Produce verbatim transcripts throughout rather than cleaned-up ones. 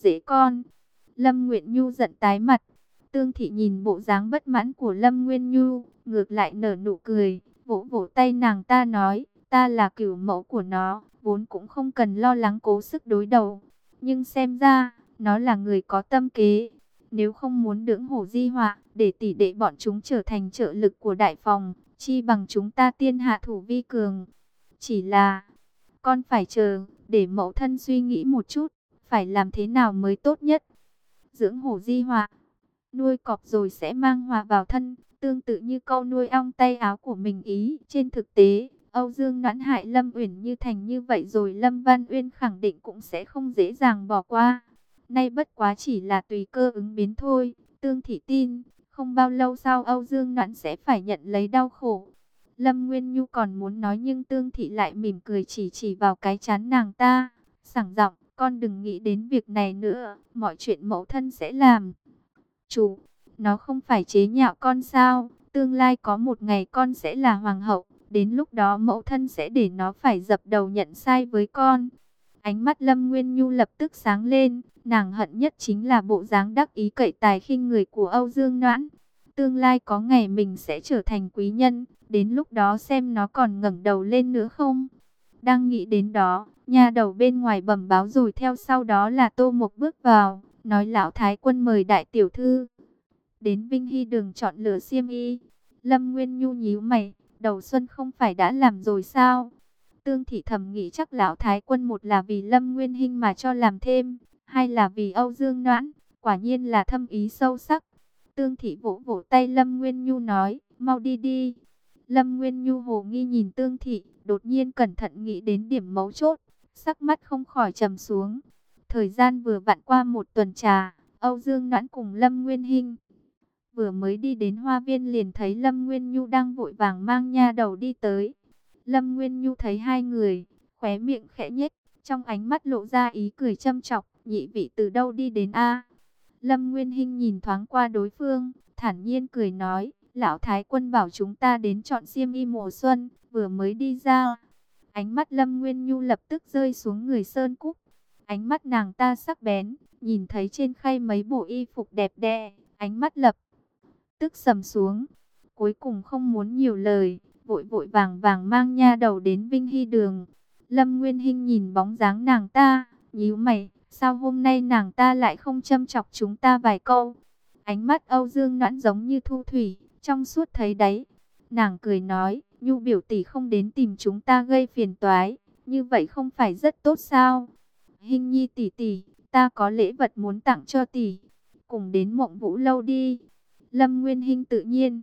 dễ con. Lâm Nguyện Nhu giận tái mặt. Tương Thị nhìn bộ dáng bất mãn của Lâm Nguyên Nhu, ngược lại nở nụ cười, vỗ vỗ tay nàng ta nói, ta là cửu mẫu của nó, vốn cũng không cần lo lắng cố sức đối đầu. Nhưng xem ra, nó là người có tâm kế. Nếu không muốn đưỡng hổ di họa, để tỷ đệ bọn chúng trở thành trợ lực của đại phòng, chi bằng chúng ta tiên hạ thủ vi cường. Chỉ là, con phải chờ, để mẫu thân suy nghĩ một chút, phải làm thế nào mới tốt nhất. Dưỡng hổ di họa, nuôi cọp rồi sẽ mang họa vào thân, tương tự như câu nuôi ong tay áo của mình ý. Trên thực tế, Âu Dương Noãn hại Lâm Uyển Như thành như vậy rồi, Lâm Văn Uyên khẳng định cũng sẽ không dễ dàng bỏ qua. Nay bất quá chỉ là tùy cơ ứng biến thôi. Tương Thị tin, không bao lâu sau Âu Dương Noãn sẽ phải nhận lấy đau khổ. Lâm Nguyên Nhu còn muốn nói nhưng Tương Thị lại mỉm cười chỉ chỉ vào cái trán nàng ta, sảng giọng, con đừng nghĩ đến việc này nữa, mọi chuyện mẫu thân sẽ làm. Chủ, nó không phải chế nhạo con sao? Tương lai có một ngày con sẽ là hoàng hậu, đến lúc đó mẫu thân sẽ để nó phải dập đầu nhận sai với con. Ánh mắt Lâm Nguyên Nhu lập tức sáng lên, nàng hận nhất chính là bộ dáng đắc ý cậy tài khinh người của Âu Dương Noãn. Tương lai có ngày mình sẽ trở thành quý nhân, đến lúc đó xem nó còn ngẩng đầu lên nữa không. Đang nghĩ đến đó, nha đầu bên ngoài bẩm báo rồi theo sau đó là Tô Mộc bước vào, nói lão thái quân mời đại tiểu thư đến Vinh Hy đường chọn lựa xiêm y. Lâm Nguyên Nhu nhíu mày, đầu xuân không phải đã làm rồi sao? Tương Thị thầm nghĩ chắc lão thái quân một là vì Lâm Nguyên Hinh mà cho làm thêm, hai là vì Âu Dương Noãn, quả nhiên là thâm ý sâu sắc. Tương Thị vỗ vỗ tay Lâm Nguyên Nhu nói, mau đi đi. Lâm Nguyên Nhu hồ nghi nhìn Tương Thị, đột nhiên cẩn thận nghĩ đến điểm mấu chốt, sắc mắt không khỏi trầm xuống. Thời gian vừa vặn qua một tuần trà, Âu Dương Noãn cùng Lâm Nguyên Hinh vừa mới đi đến hoa viên liền thấy Lâm Nguyên Nhu đang vội vàng mang nha đầu đi tới. Lâm Nguyên Nhu thấy hai người, khóe miệng khẽ nhếch, trong ánh mắt lộ ra ý cười châm chọc, nhị vị từ đâu đi đến a? Lâm Nguyên Hinh nhìn thoáng qua đối phương, thản nhiên cười nói, lão thái quân bảo chúng ta đến chọn xiêm y mùa xuân, vừa mới đi ra. Ánh mắt Lâm Nguyên Nhu lập tức rơi xuống người Sơn Cúc. Ánh mắt nàng ta sắc bén, nhìn thấy trên khay mấy bộ y phục đẹp đẽ, ánh mắt lập tức sầm xuống. Cuối cùng không muốn nhiều lời, vội vội vàng vàng mang nha đầu đến Vinh Hy đường. Lâm Nguyên Hinh nhìn bóng dáng nàng ta, nhíu mày, sao hôm nay nàng ta lại không châm chọc chúng ta vài câu? Ánh mắt Âu Dương Noãn giống như thu thủy, trong suốt thấy đấy. Nàng cười nói, Nhu biểu tỷ không đến tìm chúng ta gây phiền toái, như vậy không phải rất tốt sao? Hinh Nhi tỷ tỷ, ta có lễ vật muốn tặng cho tỷ, cùng đến Mộng Vũ lâu đi. Lâm Nguyên Hinh tự nhiên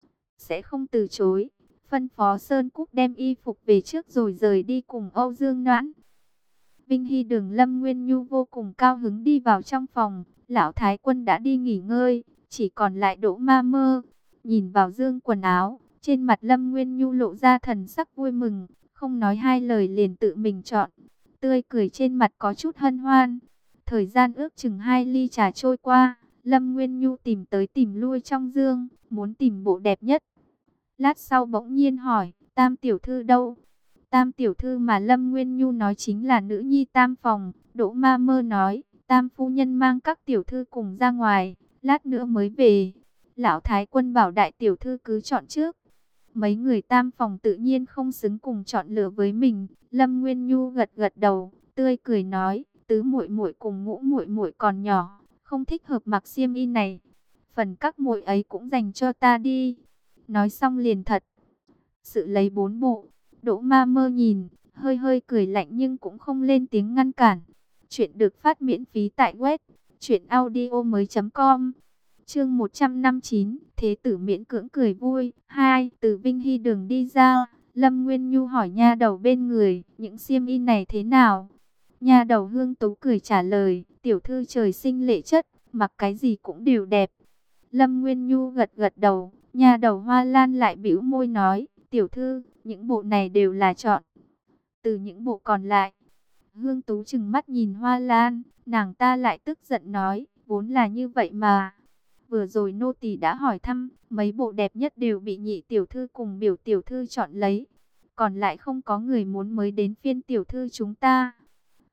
sẽ không từ chối, phân phó Sơn Cúc đem y phục về trước rồi rời đi cùng Âu Dương Noãn. Vinh Hy đường Lâm Nguyên Nhu vô cùng cao hứng đi vào trong phòng, lão thái quân đã đi nghỉ ngơi, chỉ còn lại Đỗ Ma Mơ. Nhìn vào dương quần áo, trên mặt Lâm Nguyên Nhu lộ ra thần sắc vui mừng, không nói hai lời liền tự mình chọn, tươi cười trên mặt có chút hân hoan. Thời gian ước chừng hai ly trà trôi qua, Lâm Nguyên Nhu tìm tới tìm lui trong dương, muốn tìm bộ đẹp nhất. Lát sau bỗng nhiên hỏi, Tam tiểu thư đâu? Tam tiểu thư mà Lâm Nguyên Nhu nói chính là nữ nhi Tam phòng. Đỗ Ma Mơ nói, Tam phu nhân mang các tiểu thư cùng ra ngoài, lát nữa mới về. Lão thái quân bảo đại tiểu thư cứ chọn trước. Mấy người Tam phòng tự nhiên không xứng cùng chọn lựa với mình. Lâm Nguyên Nhu gật gật đầu, tươi cười nói, tứ muội muội cùng ngũ muội muội còn nhỏ, không thích hợp mặc xiêm y này. Phần các muội ấy cũng dành cho ta đi. Nói xong liền thật sự lấy bốn bộ. Đỗ Ma Mơ nhìn, hơi hơi cười lạnh nhưng cũng không lên tiếng ngăn cản. Chuyện được phát miễn phí tại web truyện audio mới chấm com. Chương một trăm năm mươi chín, Thế tử miễn cưỡng cười vui. Hai, từ Vinh Hy đường đi ra, Lâm Nguyên Nhu hỏi nha đầu bên người, những xiêm y này thế nào? Nha đầu Hương Tú cười trả lời, tiểu thư trời sinh lệ chất, mặc cái gì cũng đều đẹp. Lâm Nguyên Nhu gật gật đầu, nha đầu Hoa Lan lại bĩu môi nói, tiểu thư, những bộ này đều là chọn từ những bộ còn lại. Hương Tú trừng mắt nhìn Hoa Lan, nàng ta lại tức giận nói, vốn là như vậy mà. Vừa rồi nô tỳ đã hỏi thăm, mấy bộ đẹp nhất đều bị nhị tiểu thư cùng biểu tiểu thư chọn lấy. Còn lại không có người muốn mới đến phiên tiểu thư chúng ta.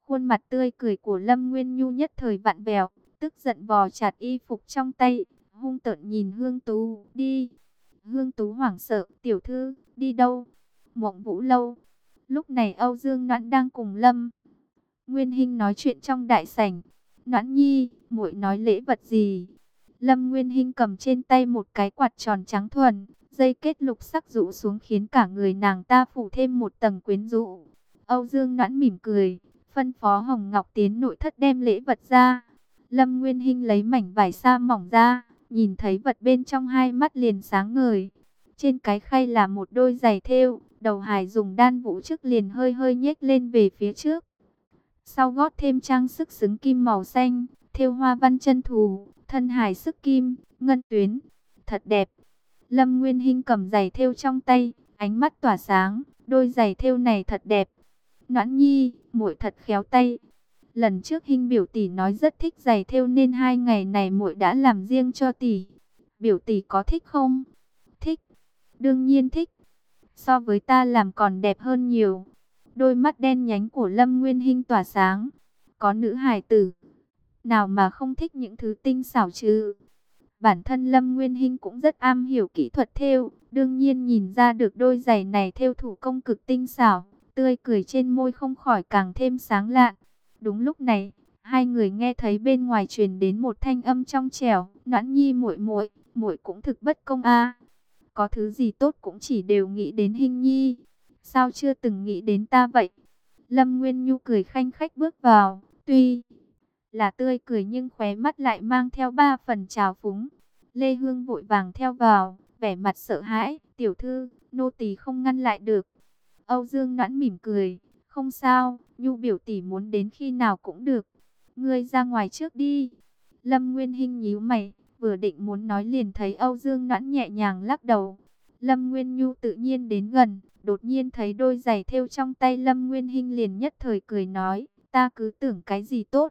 Khuôn mặt tươi cười của Lâm Nguyên Nhu nhất thời vặn vẹo, tức giận vò chặt y phục trong tay, hung tợn nhìn Hương Tú. Đi. Hương Tú hoảng sợ. Tiểu thư, đi đâu? Mộng Vũ lâu. Lúc này Âu Dương Noãn đang cùng Lâm Nguyên Hinh nói chuyện trong đại sảnh. Noãn nhi, muội nói lễ vật gì? Lâm Nguyên Hinh cầm trên tay một cái quạt tròn trắng thuần, dây kết lục sắc rũ xuống khiến cả người nàng ta phủ thêm một tầng quyến rũ. Âu Dương Noãn mỉm cười, phân phó Hồng Ngọc tiến nội thất đem lễ vật ra. Lâm Nguyên Hinh lấy mảnh vải sa mỏng ra, nhìn thấy vật bên trong hai mắt liền sáng ngời. Trên cái khay là một đôi giày thêu, đầu hài dùng đan vũ trước liền hơi hơi nhếch lên về phía trước. Sau gót thêm trang sức xứng kim màu xanh, thêu hoa văn chân thù, thân hài sức kim, ngân tuyến, thật đẹp. Lâm Nguyên Hinh cầm giày thêu trong tay, ánh mắt tỏa sáng, đôi giày thêu này thật đẹp. Noãn nhi, muội thật khéo tay. Lần trước Hinh biểu tỷ nói rất thích giày thêu nên hai ngày này muội đã làm riêng cho tỷ. Biểu tỷ có thích không? Thích, đương nhiên thích. So với ta làm còn đẹp hơn nhiều. Đôi mắt đen nhánh của Lâm Nguyên Hinh tỏa sáng. Có nữ hài tử nào mà không thích những thứ tinh xảo chứ? Bản thân Lâm Nguyên Hinh cũng rất am hiểu kỹ thuật thêu, đương nhiên nhìn ra được đôi giày này thêu thủ công cực tinh xảo, tươi cười trên môi không khỏi càng thêm sáng lạn. Đúng lúc này, hai người nghe thấy bên ngoài truyền đến một thanh âm trong trẻo, "Noãn nhi muội muội, muội cũng thực bất công a. Có thứ gì tốt cũng chỉ đều nghĩ đến Hinh nhi, sao chưa từng nghĩ đến ta vậy?" Lâm Nguyên Nhu cười khanh khách bước vào, tuy là tươi cười nhưng khóe mắt lại mang theo ba phần trào phúng. Lê Hương vội vàng theo vào, vẻ mặt sợ hãi, "Tiểu thư, nô tỳ không ngăn lại được." Âu Dương Noãn mỉm cười, "Không sao, Nhu biểu tỷ muốn đến khi nào cũng được. Ngươi ra ngoài trước đi." Lâm Nguyên Hinh nhíu mày, vừa định muốn nói liền thấy Âu Dương Noãn nhẹ nhàng lắc đầu. Lâm Nguyên Nhu tự nhiên đến gần, đột nhiên thấy đôi giày thêu trong tay Lâm Nguyên Hinh liền nhất thời cười nói, "Ta cứ tưởng cái gì tốt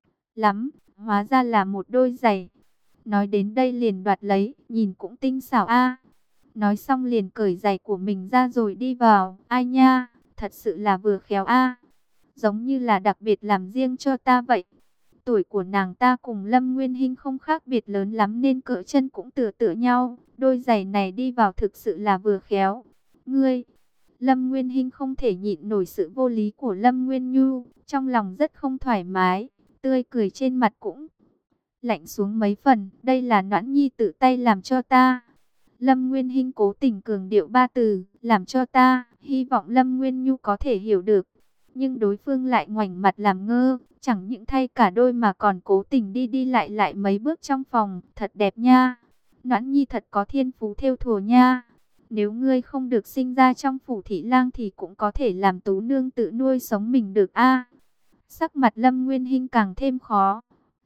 lắm, hóa ra là một đôi giày." Nói đến đây liền đoạt lấy, nhìn cũng tinh xảo a. Nói xong liền cởi giày của mình ra rồi đi vào. "Ai nha, thật sự là vừa khéo a. Giống như là đặc biệt làm riêng cho ta vậy." Tuổi của nàng ta cùng Lâm Nguyên Hinh không khác biệt lớn lắm nên cỡ chân cũng tựa tựa nhau. Đôi giày này đi vào thực sự là vừa khéo. "Ngươi..." Lâm Nguyên Hinh không thể nhịn nổi sự vô lý của Lâm Nguyên Nhu, trong lòng rất không thoải mái, tươi cười trên mặt cũng lạnh xuống mấy phần. "Đây là Noãn nhi tự tay làm cho ta." Lâm Nguyên Hinh cố tình cường điệu ba từ, "làm cho ta", hy vọng Lâm Nguyên Nhu có thể hiểu được. Nhưng đối phương lại ngoảnh mặt làm ngơ, chẳng những thay cả đôi mà còn cố tình đi đi lại lại mấy bước trong phòng. "Thật đẹp nha, Noãn nhi thật có thiên phú thêu thùa nha. Nếu ngươi không được sinh ra trong phủ thị lang thì cũng có thể làm tú nương tự nuôi sống mình được a." Sắc mặt Lâm Nguyên Hinh càng thêm khó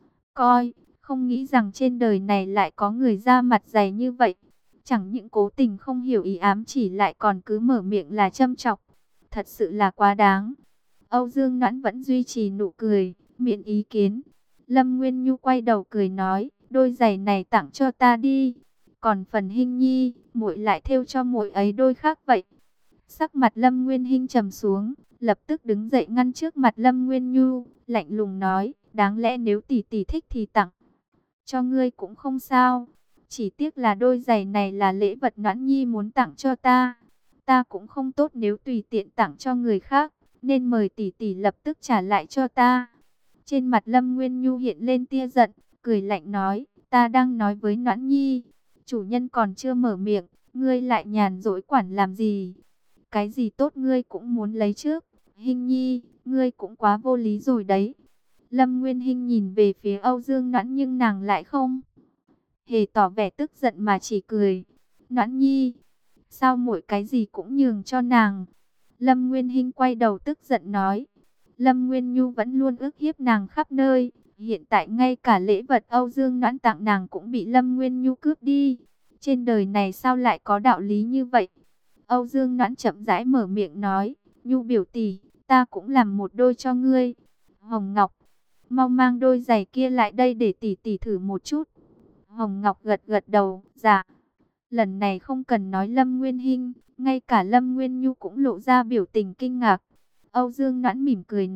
coi, không nghĩ rằng trên đời này lại có người da mặt dày như vậy. Chẳng những cố tình không hiểu ý ám chỉ lại còn cứ mở miệng là châm chọc. Thật sự là quá đáng. Âu Dương Noãn vẫn duy trì nụ cười, miễn ý kiến. Lâm Nguyên Nhu quay đầu cười nói, "Đôi giày này tặng cho ta đi. Còn phần Hinh nhi, muội lại thêu cho muội ấy đôi khác vậy." Sắc mặt Lâm Nguyên Hinh trầm xuống, lập tức đứng dậy ngăn trước mặt Lâm Nguyên Nhu, lạnh lùng nói, "Đáng lẽ nếu tỷ tỷ thích thì tặng cho ngươi cũng không sao. Chỉ tiếc là đôi giày này là lễ vật Noãn nhi muốn tặng cho ta. Ta cũng không tốt nếu tùy tiện tặng cho người khác, nên mời tỷ tỷ lập tức trả lại cho ta." Trên mặt Lâm Nguyên Nhu hiện lên tia giận, cười lạnh nói, "Ta đang nói với Noãn nhi, chủ nhân còn chưa mở miệng, ngươi lại nhàn rỗi quản làm gì? Cái gì tốt ngươi cũng muốn lấy trước. Hinh nhi, ngươi cũng quá vô lý rồi đấy." Lâm Nguyên Hinh nhìn về phía Âu Dương Noãn nhưng nàng lại không hề tỏ vẻ tức giận mà chỉ cười. "Noãn nhi, sao muội cái gì cũng nhường cho nàng?" Lâm Nguyên Hinh quay đầu tức giận nói. Lâm Nguyên Nhu vẫn luôn ức hiếp nàng khắp nơi, hiện tại ngay cả lễ vật Âu Dương Noãn tặng nàng cũng bị Lâm Nguyên Nhu cướp đi. Trên đời này sao lại có đạo lý như vậy? Âu Dương Noãn chậm rãi mở miệng nói, "Nhu biểu tỷ, ta cũng làm một đôi cho ngươi. Hồng Ngọc, mau mang đôi giày kia lại đây để tỷ tỷ thử một chút." Hồng Ngọc gật gật đầu, "Dạ." Lần này không cần nói Lâm Nguyên Hinh, ngay cả Lâm Nguyên Nhu cũng lộ ra biểu tình kinh ngạc. Âu Dương Noãn mỉm cười nói,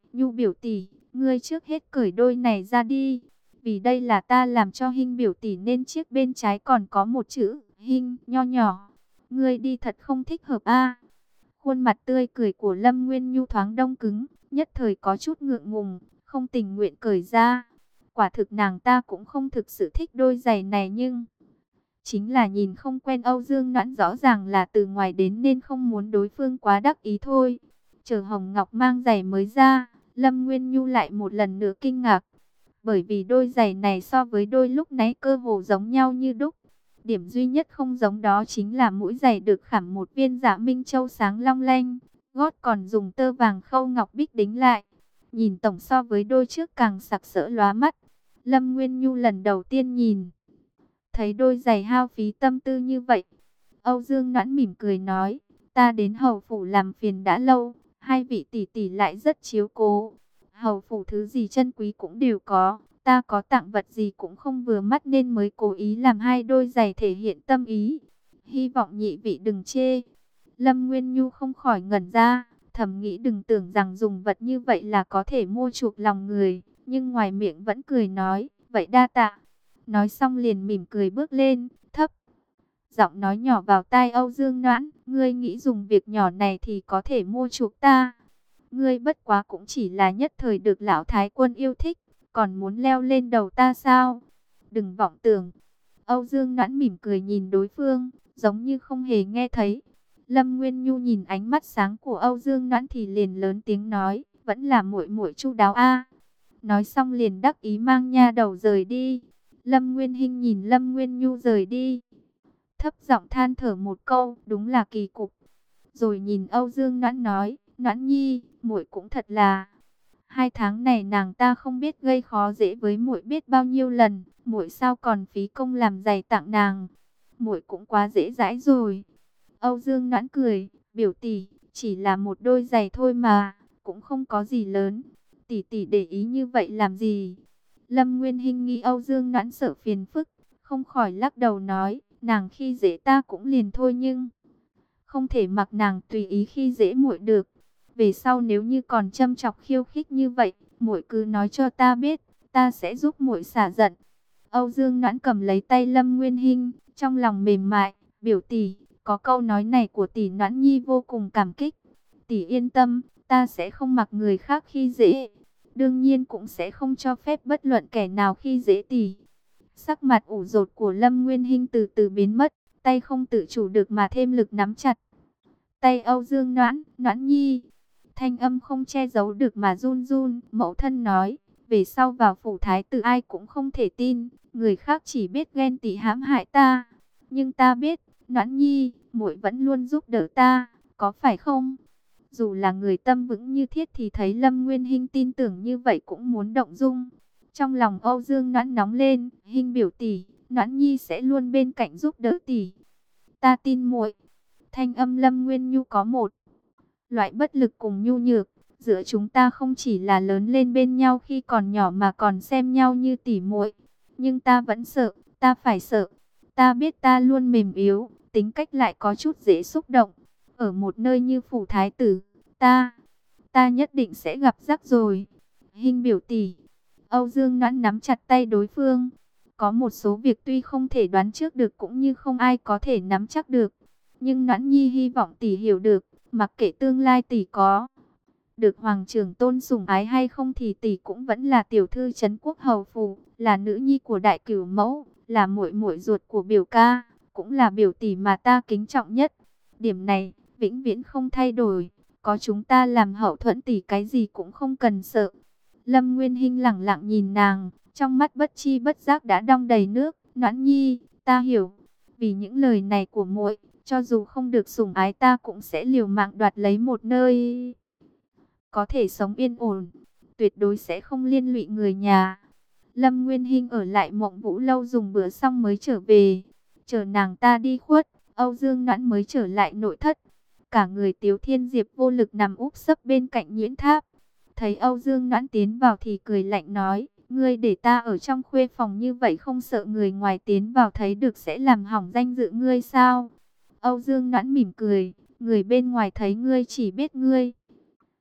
Nhu biểu tỷ, ngươi trước hết cởi đôi này ra đi. Vì đây là ta làm cho Hinh biểu tỷ nên chiếc bên trái còn có một chữ Hinh nho nhỏ. Ngươi đi thật không thích hợp a. Khuôn mặt tươi cười của Lâm Nguyên Nhu thoáng đông cứng, nhất thời có chút ngượng ngùng, không tình nguyện cởi ra. Quả thực nàng ta cũng không thực sự thích đôi giày này nhưng chính là nhìn không quen Âu Dương Noãn, rõ ràng là từ ngoài đến nên không muốn đối phương quá đắc ý thôi. Chờ Hồng Ngọc mang giày mới ra, Lâm Nguyên Nhu lại một lần nữa kinh ngạc. Bởi vì đôi giày này so với đôi lúc nãy cơ hồ giống nhau như đúc. Điểm duy nhất không giống đó chính là mũi giày được khảm một viên Dạ Minh Châu sáng long lanh, gót còn dùng tơ vàng khâu ngọc bích đính lại. Nhìn tổng so với đôi trước càng sặc sỡ lóa mắt. Lâm Nguyên Nhu lần đầu tiên nhìn thấy đôi giày hao phí tâm tư như vậy. Âu Dương Noãn mỉm cười nói, ta đến hầu phủ làm phiền đã lâu, hai vị tỷ tỷ lại rất chiếu cố. Hầu phủ thứ gì chân quý cũng đều có, ta có tặng vật gì cũng không vừa mắt nên mới cố ý làm hai đôi giày thể hiện tâm ý. Hy vọng nhị vị đừng chê. Lâm Nguyên Nhu không khỏi ngẩn ra, thầm nghĩ đừng tưởng rằng dùng vật như vậy là có thể mua chuộc lòng người, nhưng ngoài miệng vẫn cười nói, vậy đa tạ. Nói xong liền mỉm cười bước lên, thấp giọng nói nhỏ vào tai Âu Dương Noãn, ngươi nghĩ dùng việc nhỏ này thì có thể mua chuộc ta. Ngươi bất quá cũng chỉ là nhất thời được lão thái quân yêu thích, còn muốn leo lên đầu ta sao? Đừng vọng tưởng. Âu Dương Noãn mỉm cười nhìn đối phương, giống như không hề nghe thấy. Lâm Nguyên Nhu nhìn ánh mắt sáng của Âu Dương Noãn thì liền lớn tiếng nói, vẫn là muội muội chu đáo a. Nói xong liền đắc ý mang nha đầu rời đi. Lâm Nguyên Hinh nhìn Lâm Nguyên Nhu rời đi, thấp giọng than thở một câu, đúng là kỳ cục. Rồi nhìn Âu Dương Noãn nói, Noãn nhi, muội cũng thật là, hai tháng này nàng ta không biết gây khó dễ với muội biết bao nhiêu lần, muội sao còn phí công làm giày tặng nàng, muội cũng quá dễ dãi rồi. Âu Dương Noãn cười, biểu tỷ, chỉ là một đôi giày thôi mà, cũng không có gì lớn, tỷ tỷ để ý như vậy làm gì? Lâm Nguyên Hinh nghĩ Âu Dương Noãn sợ phiền phức, không khỏi lắc đầu nói, nàng khi dễ ta cũng liền thôi nhưng không thể mặc nàng tùy ý khi dễ muội được. Về sau nếu như còn châm chọc khiêu khích như vậy, muội cứ nói cho ta biết, ta sẽ giúp muội xả giận. Âu Dương Noãn cầm lấy tay Lâm Nguyên Hinh, trong lòng mềm mại, biểu tỷ, có câu nói này của tỷ Noãn nhi vô cùng cảm kích. Tỷ yên tâm, ta sẽ không mặc người khác khi dễ. Đương nhiên cũng sẽ không cho phép bất luận kẻ nào khi dễ tỷ. Sắc mặt ủ rột của Lâm Nguyên Hinh từ từ biến mất, tay không tự chủ được mà thêm lực nắm chặt tay Âu Dương Noãn, Noãn nhi. Thanh âm không che giấu được mà run run, mẫu thân nói, về sau vào phủ thái tử ai cũng không thể tin, người khác chỉ biết ghen tị hãm hại ta. Nhưng ta biết, Noãn nhi, muội vẫn luôn giúp đỡ ta, có phải không? Dù là người tâm vững như thiết thì thấy Lâm Nguyên Hinh tin tưởng như vậy cũng muốn động dung. Trong lòng Âu Dương Noãn nóng lên, Hinh biểu tỷ, Noãn nhi sẽ luôn bên cạnh giúp đỡ tỷ. Ta tin muội. Thanh âm Lâm Nguyên Nhu có một loại bất lực cùng nhu nhược, giữa chúng ta không chỉ là lớn lên bên nhau khi còn nhỏ mà còn xem nhau như tỉ muội. Nhưng ta vẫn sợ, ta phải sợ. Ta biết ta luôn mềm yếu, tính cách lại có chút dễ xúc động. Ở một nơi như phủ thái tử, ta, ta nhất định sẽ gặp rắc rồi. Hinh biểu tỷ. Âu Dương Noãn nắm chặt tay đối phương. Có một số việc tuy không thể đoán trước được cũng như không ai có thể nắm chắc được. Nhưng Noãn nhi hy vọng tỷ hiểu được, mặc kệ tương lai tỷ có được hoàng trưởng tôn sủng ái hay không thì tỷ cũng vẫn là tiểu thư trấn quốc hầu phủ, là nữ nhi của đại cửu mẫu, là muội muội ruột của biểu ca, cũng là biểu tỷ mà ta kính trọng nhất. Điểm này vĩnh viễn không thay đổi, có chúng ta làm hậu thuẫn tỷ cái gì cũng không cần sợ. Lâm Nguyên Hinh lẳng lặng nhìn nàng, trong mắt bất chi bất giác đã đong đầy nước. Noãn nhi, ta hiểu, vì những lời này của muội, cho dù không được sủng ái ta cũng sẽ liều mạng đoạt lấy một nơi có thể sống yên ổn, tuyệt đối sẽ không liên lụy người nhà. Lâm Nguyên Hinh ở lại Mộng Vũ lâu dùng bữa xong mới trở về, chờ nàng ta đi khuất, Âu Dương Noãn mới trở lại nội thất. Cả người Tiếu Thiên Diệp vô lực nằm úp sấp bên cạnh Nguyễn Tháp. Thấy Âu Dương Noãn tiến vào thì cười lạnh nói, ngươi để ta ở trong khuê phòng như vậy không sợ người ngoài tiến vào thấy được sẽ làm hỏng danh dự ngươi sao? Âu Dương Noãn mỉm cười, người bên ngoài thấy ngươi chỉ biết ngươi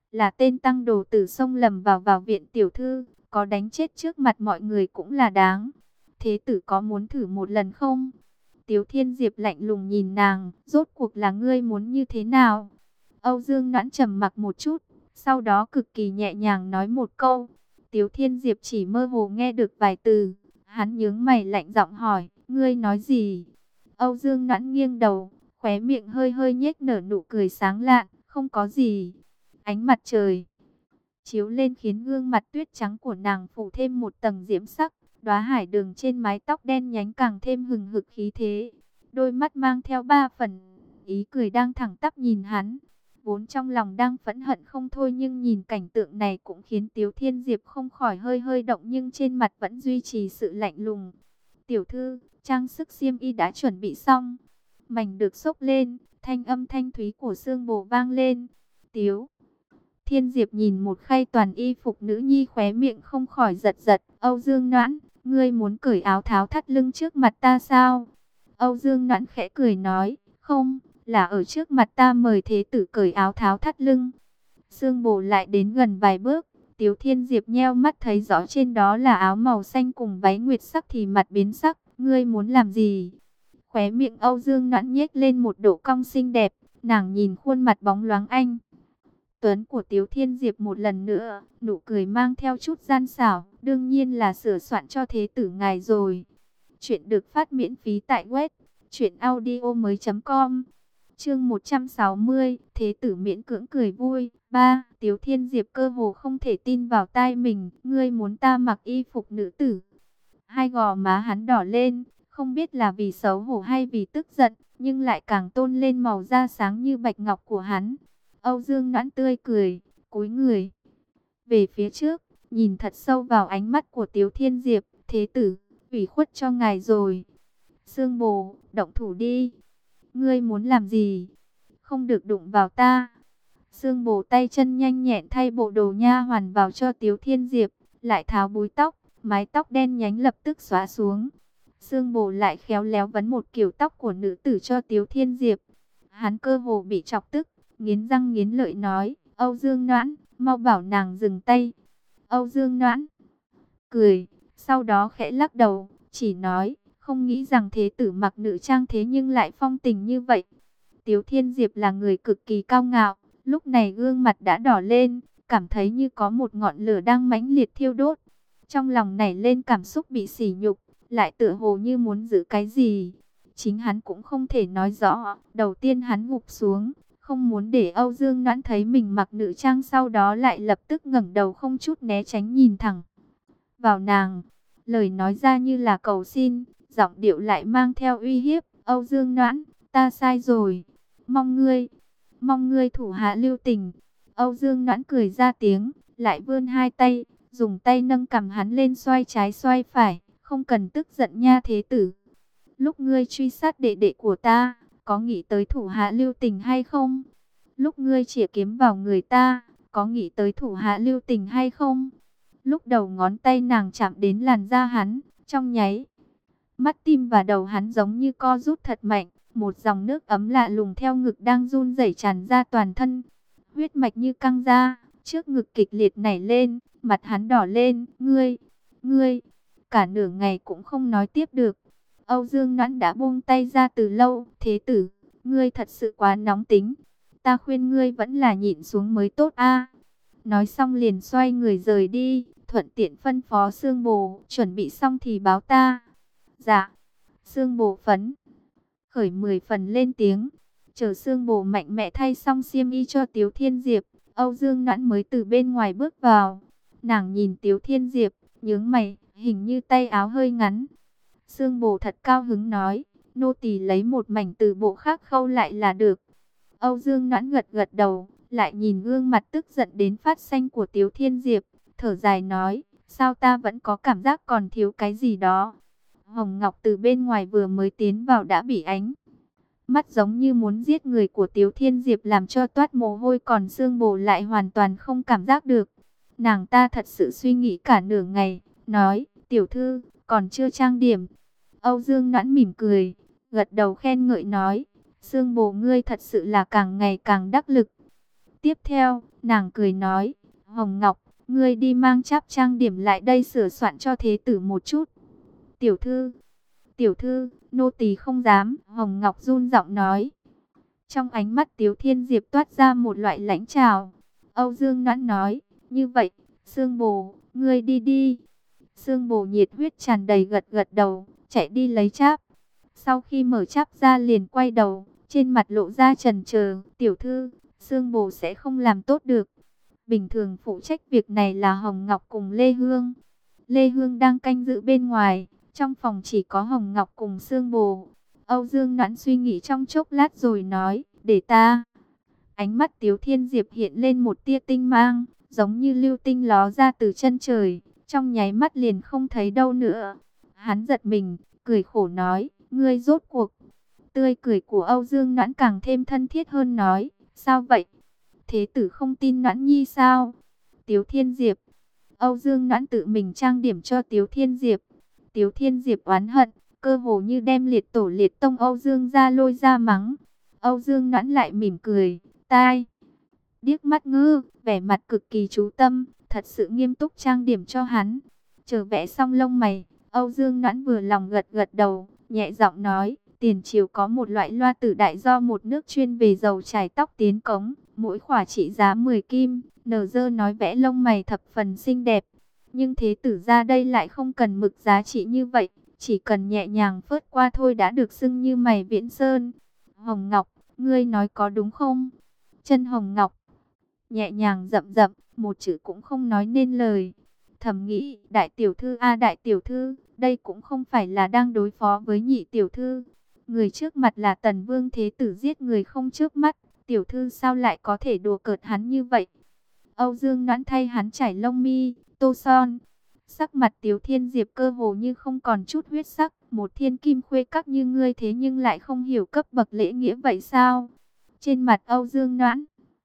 là tên tăng đồ tử xông lầm vào vào viện tiểu thư, có đánh chết trước mặt mọi người cũng là đáng. Thế tử có muốn thử một lần không? Tiếu Thiên Diệp lạnh lùng nhìn nàng, rốt cuộc là ngươi muốn như thế nào? Âu Dương Noãn trầm mặc một chút, sau đó cực kỳ nhẹ nhàng nói một câu. Tiếu Thiên Diệp chỉ mơ hồ nghe được vài từ, hắn nhướng mày lạnh giọng hỏi, ngươi nói gì? Âu Dương Noãn nghiêng đầu, khóe miệng hơi hơi nhếch nở nụ cười sáng lạn, không có gì. Ánh mặt trời chiếu lên khiến gương mặt tuyết trắng của nàng phủ thêm một tầng diễm sắc, đóa hải đường trên mái tóc đen nhánh càng thêm hừng hực khí thế. Đôi mắt mang theo ba phần ý cười đang thẳng tắp nhìn hắn. Vốn trong lòng đang phẫn hận không thôi, nhưng nhìn cảnh tượng này cũng khiến Tiếu Thiên Diệp không khỏi hơi hơi động, nhưng trên mặt vẫn duy trì sự lạnh lùng. Tiểu thư, trang sức xiêm y đã chuẩn bị xong. Mảnh được xốc lên, thanh âm thanh thúy của Sương Bồ vang lên. Tiếu Thiên Diệp nhìn một khay toàn y phục nữ nhi, khóe miệng không khỏi giật giật. Âu Dương Noãn, ngươi muốn cởi áo tháo thắt lưng trước mặt ta sao? Âu Dương Noãn khẽ cười nói, không, là ở trước mặt ta mời thế tử cởi áo tháo thắt lưng. Sương Bồ lại đến gần vài bước, Tiếu Thiên Diệp nheo mắt thấy rõ trên đó là áo màu xanh cùng váy nguyệt sắc thì mặt biến sắc. Ngươi muốn làm gì? Khóe miệng Âu Dương Noãn nhếch lên một độ cong xinh đẹp, nàng nhìn khuôn mặt bóng loáng anh tuấn của Tiếu Thiên Diệp một lần nữa, nụ cười mang theo chút gian xảo, đương nhiên là sửa soạn cho thế tử ngài rồi. Chuyện được phát miễn phí tại web truyện audio mới chấm com. Chương một trăm sáu mươi, thế tử miễn cưỡng cười vui. Ba, Tiếu Thiên Diệp cơ hồ không thể tin vào tai mình, ngươi muốn ta mặc y phục nữ tử? Hai gò má hắn đỏ lên, không biết là vì xấu hổ hay vì tức giận, nhưng lại càng tôn lên màu da sáng như bạch ngọc của hắn. Âu Dương Noãn tươi cười, cúi người về phía trước, nhìn thật sâu vào ánh mắt của Tiếu Thiên Diệp. Thế tử, ủy khuất cho ngài rồi. Sương Bồ, động thủ đi. Ngươi muốn làm gì? Không được đụng vào ta. Sương Bồ tay chân nhanh nhẹn thay bộ đồ nha hoàn vào cho Tiếu Thiên Diệp, lại tháo búi tóc, mái tóc đen nhánh lập tức xóa xuống. Sương Bồ lại khéo léo vấn một kiểu tóc của nữ tử cho Tiếu Thiên Diệp. Hắn cơ hồ bị chọc tức, nghiến răng nghiến lợi nói, Âu Dương Noãn, mau bảo nàng dừng tay. Âu Dương Noãn cười, sau đó khẽ lắc đầu, chỉ nói, không nghĩ rằng thế tử mặc nữ trang thế nhưng lại phong tình như vậy. Tiếu Thiên Diệp là người cực kỳ cao ngạo, lúc này gương mặt đã đỏ lên, cảm thấy như có một ngọn lửa đang mãnh liệt thiêu đốt. Trong lòng nảy lên cảm xúc bị sỉ nhục, lại tựa hồ như muốn giữ cái gì. Chính hắn cũng không thể nói rõ, đầu tiên hắn gục xuống, không muốn để Âu Dương Noãn thấy mình mặc nữ trang, sau đó lại lập tức ngẩng đầu không chút né tránh nhìn thẳng vào nàng. Lời nói ra như là cầu xin, giọng điệu lại mang theo uy hiếp. Âu Dương Noãn, ta sai rồi. Mong ngươi, mong ngươi thủ hạ lưu tình. Âu Dương Noãn cười ra tiếng, lại vươn hai tay, dùng tay nâng cằm hắn lên xoay trái xoay phải. Không cần tức giận nha thế tử. Lúc ngươi truy sát đệ đệ của ta, có nghĩ tới thủ hạ lưu tình hay không? Lúc ngươi chĩa kiếm vào người ta, có nghĩ tới thủ hạ lưu tình hay không? Lúc đầu ngón tay nàng chạm đến làn da hắn, trong nháy mắt tim và đầu hắn giống như co rút thật mạnh, một dòng nước ấm lạ lùng theo ngực đang run rẩy tràn ra toàn thân, huyết mạch như căng ra, trước ngực kịch liệt nảy lên, mặt hắn đỏ lên. Ngươi, ngươi, cả nửa ngày cũng không nói tiếp được. Âu Dương Noãn đã buông tay ra từ lâu. Thế tử, ngươi thật sự quá nóng tính, ta khuyên ngươi vẫn là nhịn xuống mới tốt a. Nói xong liền xoay người rời đi, thuận tiện phân phó Sương Bồ, chuẩn bị xong thì báo ta. Dạ. Sương Bồ phấn khởi mười phần lên tiếng. Chờ Sương Bồ mạnh mẽ thay xong xiêm y cho Tiếu Thiên Diệp, Âu Dương Noãn mới từ bên ngoài bước vào. Nàng nhìn Tiếu Thiên Diệp, nhướng mày, hình như tay áo hơi ngắn. Sương Bồ thật cao hứng nói, nô tỳ lấy một mảnh từ bộ khác khâu lại là được. Âu Dương Noãn gật gật đầu, lại nhìn gương mặt tức giận đến phát xanh của Tiếu Thiên Diệp, thở dài nói, sao ta vẫn có cảm giác còn thiếu cái gì đó. Hồng Ngọc từ bên ngoài vừa mới tiến vào đã bị ánh mắt giống như muốn giết người của Tiếu Thiên Diệp làm cho toát mồ hôi, còn Sương Bồ lại hoàn toàn không cảm giác được. Nàng ta thật sự suy nghĩ cả nửa ngày, nói, tiểu thư, còn chưa trang điểm. Âu Dương Noãn mỉm cười, gật đầu khen ngợi nói, Sương Bồ ngươi thật sự là càng ngày càng đắc lực. Tiếp theo, nàng cười nói, Hồng Ngọc, ngươi đi mang cháp trang điểm lại đây sửa soạn cho thế tử một chút. Tiểu thư, tiểu thư, nô tỳ không dám, Hồng Ngọc run giọng nói. Trong ánh mắt Tiếu Thiên Diệp toát ra một loại lãnh trào. Âu Dương Noãn nói, như vậy, Sương Bồ, ngươi đi đi. Sương Bồ nhiệt huyết tràn đầy gật gật đầu, chạy đi lấy cháp. Sau khi mở cháp ra liền quay đầu, trên mặt lộ ra chần chờ, tiểu thư, Sương Bồ sẽ không làm tốt được. Bình thường phụ trách việc này là Hồng Ngọc cùng Lê Hương. Lê Hương đang canh giữ bên ngoài, trong phòng chỉ có Hồng Ngọc cùng Sương Bồ. Âu Dương Noãn suy nghĩ trong chốc lát rồi nói, để ta. Ánh mắt Tiếu Thiên Diệp hiện lên một tia tinh mang, giống như lưu tinh ló ra từ chân trời, trong nháy mắt liền không thấy đâu nữa. Hắn giật mình, cười khổ nói, ngươi rốt cuộc. Tươi cười của Âu Dương Noãn càng thêm thân thiết hơn nói, sao vậy? Thế tử không tin Noãn Nhi sao? Tiếu Thiên Diệp. Âu Dương Noãn tự mình trang điểm cho Tiếu Thiên Diệp. Tiếu Thiên Diệp oán hận, cơ hồ như đem liệt tổ liệt tông Âu Dương ra lôi ra mắng. Âu Dương Noãn lại mỉm cười, tai, điếc mắt ngư, vẻ mặt cực kỳ chú tâm, thật sự nghiêm túc trang điểm cho hắn. Chờ vẽ xong lông mày, Âu Dương Noãn vừa lòng gật gật đầu, nhẹ giọng nói, tiền triều có một loại loa tử đại do một nước chuyên về dầu chải tóc tiến cống, mỗi khỏa trị giá mười kim. Nờ dơ nói vẽ lông mày thập phần xinh đẹp, nhưng thế tử ra đây lại không cần mực giá trị như vậy, chỉ cần nhẹ nhàng phớt qua thôi đã được xưng như mày viễn sơn. Hồng Ngọc, ngươi nói có đúng không? Chân Hồng Ngọc nhẹ nhàng rậm rậm, một chữ cũng không nói nên lời. Thầm nghĩ, đại tiểu thư a đại tiểu thư, đây cũng không phải là đang đối phó với nhị tiểu thư. Người trước mặt là Tần Vương thế tử giết người không trước mắt, tiểu thư sao lại có thể đùa cợt hắn như vậy? Âu Dương Noãn thay hắn chải lông mi, tô son. Sắc mặt Tiếu Thiên Diệp cơ hồ như không còn chút huyết sắc, một thiên kim khuê các như ngươi thế nhưng lại không hiểu cấp bậc lễ nghĩa vậy sao? Trên mặt Âu Dương Noãn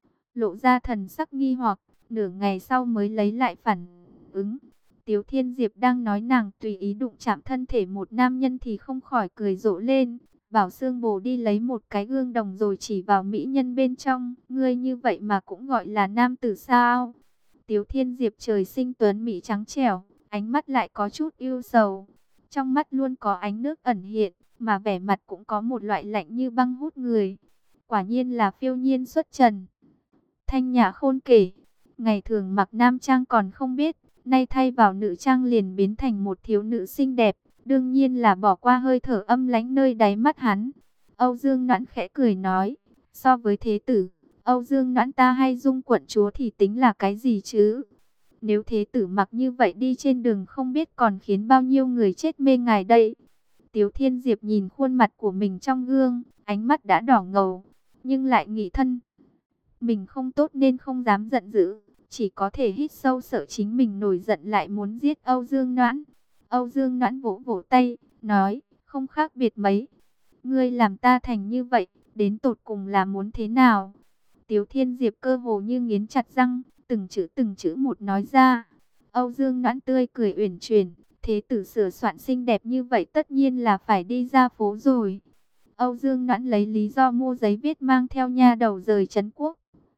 lộ ra thần sắc nghi hoặc, nửa ngày sau mới lấy lại phản ứng. Tiếu Thiên Diệp đang nói nàng tùy ý đụng chạm thân thể một nam nhân thì không khỏi cười rộ lên, bảo Sương Bồ đi lấy một cái gương đồng rồi chỉ vào mỹ nhân bên trong, ngươi như vậy mà cũng gọi là nam tử sao? Tiếu Thiên Diệp trời sinh tuấn mỹ trắng trẻo, ánh mắt lại có chút ưu sầu, trong mắt luôn có ánh nước ẩn hiện, mà vẻ mặt cũng có một loại lạnh như băng hút người. Quả nhiên là phiêu nhiên xuất trần. Thanh nhã khôn kể, ngày thường mặc nam trang còn không biết, nay thay vào nữ trang liền biến thành một thiếu nữ xinh đẹp, đương nhiên là bỏ qua hơi thở âm lãnh nơi đáy mắt hắn. Âu Dương Noãn khẽ cười nói, so với thế tử, Âu Dương Noãn ta hay Dung quận chúa thì tính là cái gì chứ? Nếu thế tử mặc như vậy đi trên đường không biết còn khiến bao nhiêu người chết mê ngài đây. Tiếu Thiên Diệp nhìn khuôn mặt của mình trong gương, ánh mắt đã đỏ ngầu, nhưng lại nghĩ thân mình không tốt nên không dám giận dữ, chỉ có thể hít sâu sợ chính mình nổi giận lại muốn giết Âu Dương Noãn. Âu Dương Noãn vỗ vỗ tay, nói, không khác biệt mấy. Ngươi làm ta thành như vậy, đến tột cùng là muốn thế nào? Tiếu Thiên Diệp cơ hồ như nghiến chặt răng, từng chữ từng chữ một nói ra. Âu Dương Noãn tươi cười uyển chuyển, thế tử sửa soạn xinh đẹp như vậy tất nhiên là phải đi ra phố rồi. Âu Dương Noãn lấy lý do mua giấy viết mang theo nha đầu rời trấn quốc.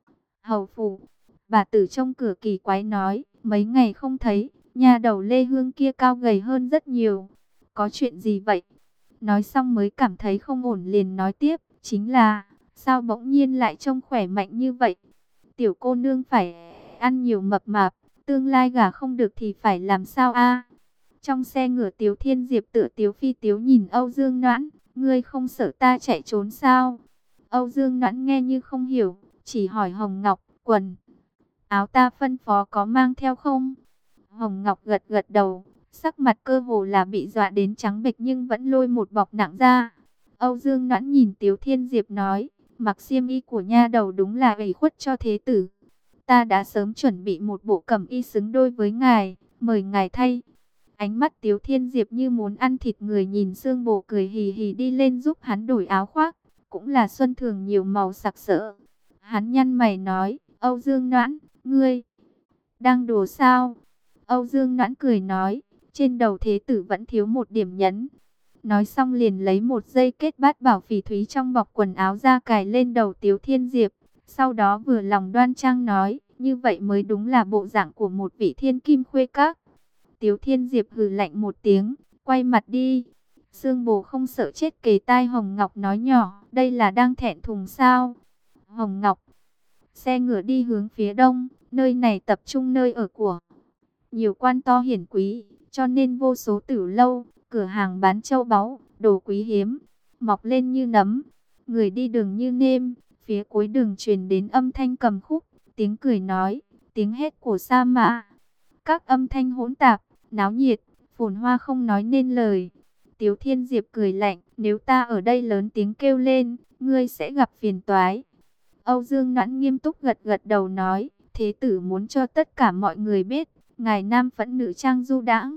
Hầu phủ, bà tử trong cửa kỳ quái nói, mấy ngày không thấy, nha đầu Lê Hương kia cao gầy hơn rất nhiều. Có chuyện gì vậy? Nói xong mới cảm thấy không ổn liền nói tiếp, chính là, sao bỗng nhiên lại trông khỏe mạnh như vậy? Tiểu cô nương phải ăn nhiều mập mạp, tương lai gả không được thì phải làm sao a? Trong xe ngựa Tiếu Thiên Diệp tựa Tiếu Phi Tiếu nhìn Âu Dương Noãn, ngươi không sợ ta chạy trốn sao? Âu Dương Noãn nghe như không hiểu, chỉ hỏi Hồng Ngọc, quần áo ta phân phó có mang theo không? Hồng Ngọc gật gật đầu, sắc mặt cơ hồ là bị dọa đến trắng bệch nhưng vẫn lôi một bọc nặng ra. Âu Dương Noãn nhìn Tiếu Thiên Diệp nói, mặc xiêm y của nha đầu đúng là ủy khuất cho thế tử. Ta đã sớm chuẩn bị một bộ cẩm y xứng đôi với ngài, mời ngài thay. Ánh mắt Tiếu Thiên Diệp như muốn ăn thịt người nhìn Sương Bồ cười hì hì đi lên giúp hắn đổi áo khoác, cũng là xuân thường nhiều màu sặc sỡ. Hắn nhăn mày nói, Âu Dương Noãn, ngươi đang đùa sao? Âu Dương Noãn cười nói, trên đầu thế tử vẫn thiếu một điểm nhấn. Nói xong liền lấy một dây kết bát bảo phỉ thúy trong bọc quần áo ra cài lên đầu Tiếu Thiên Diệp. Sau đó vừa lòng đoan trang nói, như vậy mới đúng là bộ dạng của một vị thiên kim khuê các. Tiếu Thiên Diệp hừ lạnh một tiếng, quay mặt đi. Sương Bồ không sợ chết kề tai Hồng Ngọc nói nhỏ, đây là đang thẹn thùng sao? Hồng Ngọc, xe ngựa đi hướng phía đông, nơi này tập trung nơi ở của nhiều quan to hiển quý, cho nên vô số tử lâu, cửa hàng bán châu báu, đồ quý hiếm, mọc lên như nấm. Người đi đường như nêm, phía cuối đường truyền đến âm thanh cầm khúc, tiếng cười nói, tiếng hét của sa mã. Các âm thanh hỗn tạp, náo nhiệt, phồn hoa không nói nên lời. Tiếu Thiên Diệp cười lạnh, nếu ta ở đây lớn tiếng kêu lên, ngươi sẽ gặp phiền toái. Âu Dương Noãn nghiêm túc gật gật đầu nói, thế tử muốn cho tất cả mọi người biết, ngài nam phẫn nữ trang du đãng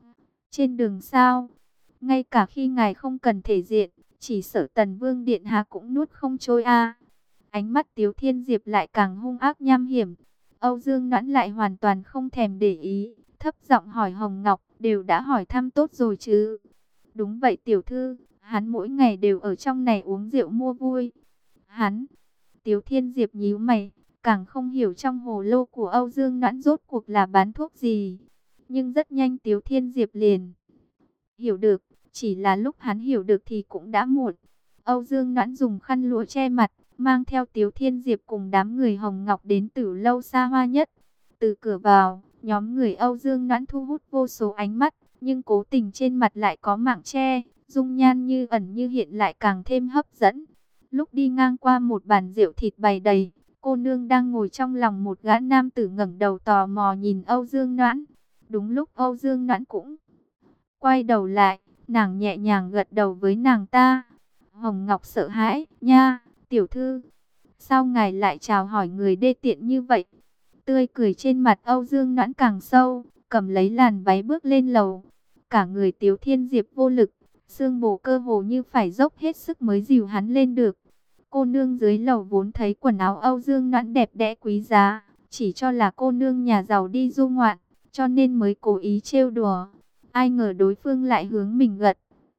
trên đường sao. Ngay cả khi ngài không cần thể diện, chỉ sợ Tần Vương điện hạ cũng nuốt không trôi a. Ánh mắt Tiếu Thiên Diệp lại càng hung ác nham hiểm. Âu Dương Noãn lại hoàn toàn không thèm để ý, thấp giọng hỏi Hồng Ngọc, đều đã hỏi thăm tốt rồi chứ? Đúng vậy tiểu thư, hắn mỗi ngày đều ở trong này uống rượu mua vui. Hắn, Tiếu Thiên Diệp nhíu mày, càng không hiểu trong hồ lô của Âu Dương Noãn rốt cuộc là bán thuốc gì. Nhưng rất nhanh Tiếu Thiên Diệp liền hiểu được, chỉ là lúc hắn hiểu được thì cũng đã muộn. Âu Dương Noãn dùng khăn lụa che mặt, mang theo Tiếu Thiên Diệp cùng đám người Hồng Ngọc đến Tử lâu xa hoa nhất. Từ cửa vào, nhóm người Âu Dương Noãn thu hút vô số ánh mắt, nhưng cố tình trên mặt lại có mảng che, dung nhan như ẩn như hiện lại càng thêm hấp dẫn. Lúc đi ngang qua một bàn rượu thịt bày đầy, cô nương đang ngồi trong lòng một gã nam tử ngẩng đầu tò mò nhìn Âu Dương Noãn. Đúng lúc Âu Dương Noãn cũng quay đầu lại, nàng nhẹ nhàng gật đầu với nàng ta. Hồng Ngọc sợ hãi, nha, tiểu thư, sao ngài lại chào hỏi người đê tiện như vậy? Tươi cười trên mặt Âu Dương Noãn càng sâu, cầm lấy làn váy bước lên lầu. Cả người Tiếu Thiên Diệp vô lực, Sương Bồ cơ hồ như phải dốc hết sức mới dìu hắn lên được. Cô nương dưới lầu vốn thấy quần áo Âu Dương Noãn đẹp đẽ quý giá, chỉ cho là cô nương nhà giàu đi du ngoạn, cho nên mới cố ý trêu đùa. Ai ngờ đối phương lại hướng mình gật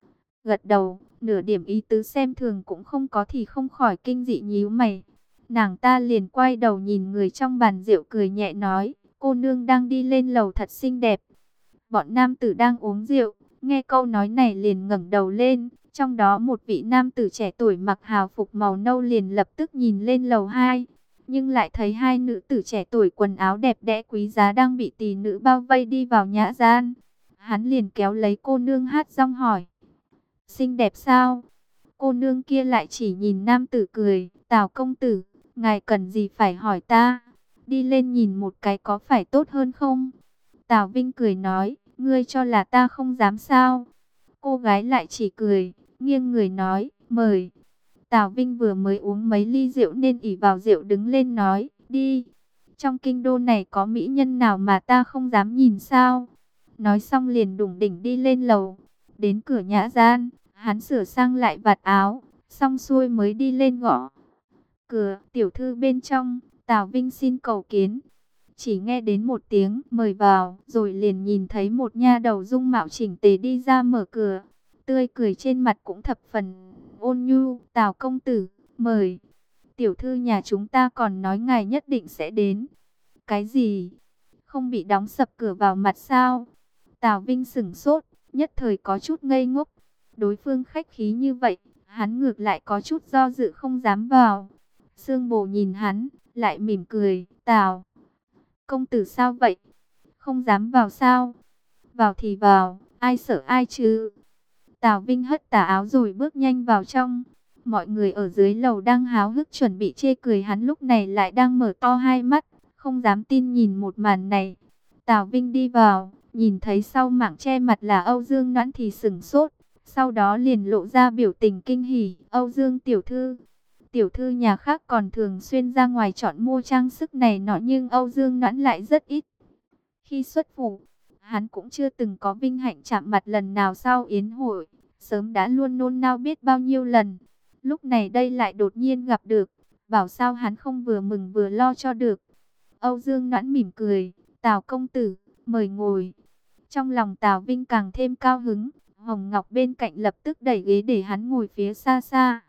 gật đầu, nửa điểm ý tứ xem thường cũng không có thì không khỏi kinh dị nhíu mày. Nàng ta liền quay đầu nhìn người trong bàn rượu cười nhẹ nói, cô nương đang đi lên lầu thật xinh đẹp. Bọn nam tử đang uống rượu, nghe câu nói này liền ngẩng đầu lên, trong đó một vị nam tử trẻ tuổi mặc hào phục màu nâu liền lập tức nhìn lên lầu hai, nhưng lại thấy hai nữ tử trẻ tuổi quần áo đẹp đẽ quý giá đang bị tỷ nữ bao vây đi vào nhã gian. Hắn liền kéo lấy cô nương hát rong hỏi, xinh đẹp sao? Cô nương kia lại chỉ nhìn nam tử cười, Tào công tử, ngài cần gì phải hỏi ta? Đi lên nhìn một cái có phải tốt hơn không? Tào Vinh cười nói, ngươi cho là ta không dám sao? Cô gái lại chỉ cười, nghiêng người nói, mời. Tào Vinh vừa mới uống mấy ly rượu nên ỷ vào rượu đứng lên nói, đi. Trong kinh đô này có mỹ nhân nào mà ta không dám nhìn sao? Nói xong liền đủng đỉnh đi lên lầu. Đến cửa nhã gian, hắn sửa sang lại vạt áo, xong xuôi mới đi lên gõ cửa. Tiểu thư bên trong, Tào Vinh xin cầu kiến. Chỉ nghe đến một tiếng mời vào, rồi liền nhìn thấy một nha đầu dung mạo chỉnh tề đi ra mở cửa. Tươi cười trên mặt cũng thập phần ôn nhu. Tào công tử, mời. Tiểu thư nhà chúng ta còn nói ngài nhất định sẽ đến. Cái gì? Không bị đóng sập cửa vào mặt sao? Tào Vinh sửng sốt, nhất thời có chút ngây ngốc. Đối phương khách khí như vậy, hắn ngược lại có chút do dự không dám vào. Sương Bồ nhìn hắn, lại mỉm cười, Tào công tử sao vậy? Không dám vào sao? Vào thì vào, ai sợ ai chứ? Tào Vinh hất tà áo rồi bước nhanh vào trong. Mọi người ở dưới lầu đang háo hức chuẩn bị chê cười, hắn lúc này lại đang mở to hai mắt, không dám tin nhìn một màn này. Tào Vinh đi vào, nhìn thấy sau mảng che mặt là Âu Dương Noãn thì sửng sốt, sau đó liền lộ ra biểu tình kinh hỉ. Âu Dương tiểu thư, tiểu thư nhà khác còn thường xuyên ra ngoài chọn mua trang sức này nọ, nhưng Âu Dương Noãn lại rất ít. Khi xuất phủ, hắn cũng chưa từng có vinh hạnh chạm mặt lần nào sau yến hội, sớm đã luôn nôn nao biết bao nhiêu lần. Lúc này đây lại đột nhiên gặp được, bảo sao hắn không vừa mừng vừa lo cho được. Âu Dương Noãn mỉm cười, Tào công tử, mời ngồi. Trong lòng Tào Vinh càng thêm cao hứng, Hồng Ngọc bên cạnh lập tức đẩy ghế để hắn ngồi phía xa xa.